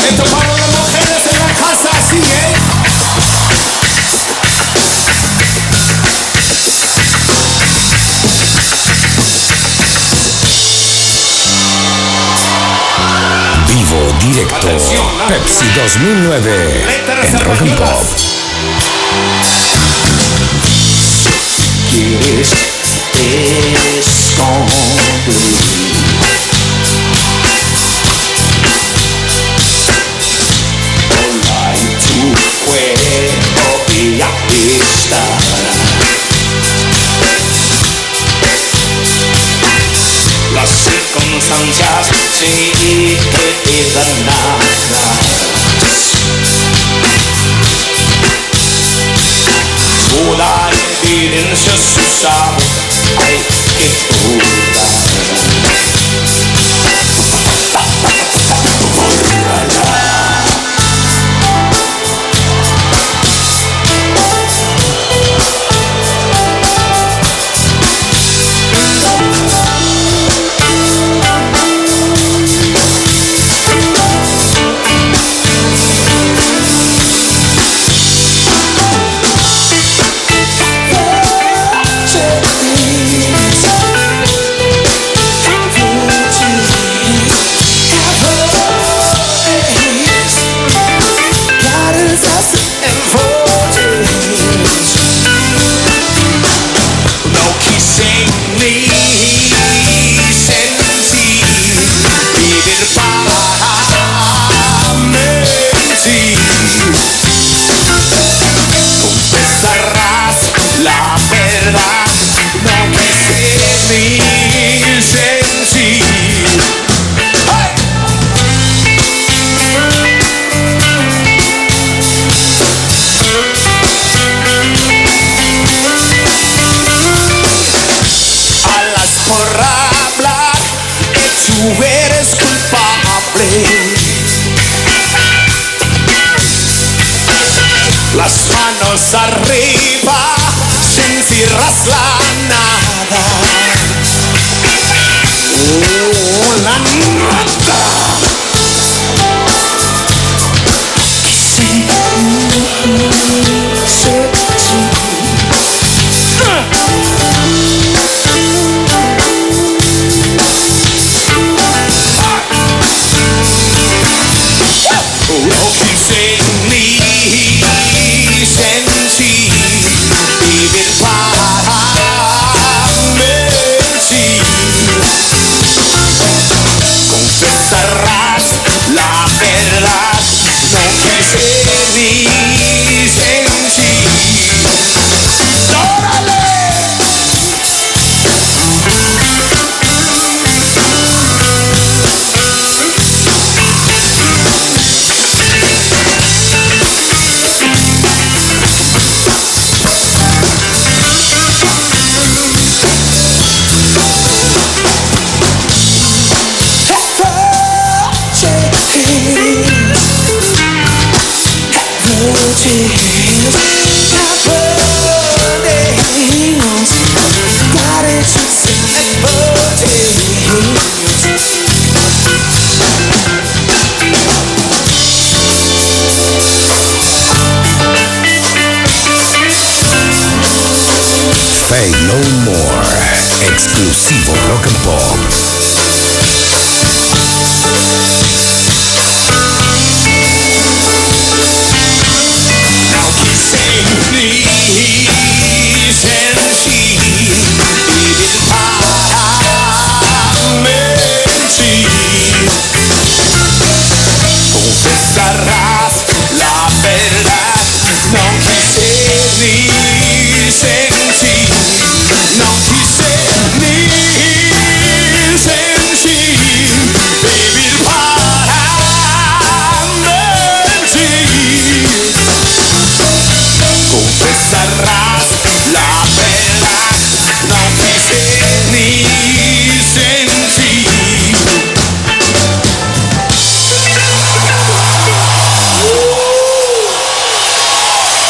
Esto para las mujeres en la casa, así, Vivo, directo. Atención, Pepsi 2009 en Rock and Pop. Quieres esconder hola y tu cuerpo y aquí está. Las circunstancias sí quedan nada. Toda evidencia se sabe, hay que dudar. La verdad, no quise ni sentir. ¡Hey! Alas por hablar, que tú eres culpable. Las manos arriba, sin cierras la nada. La nada. No quise ni sentir, vivir para mentir. Confesarás la verdad, no quise ni sentir. ¡Órale! Say No More, exclusivo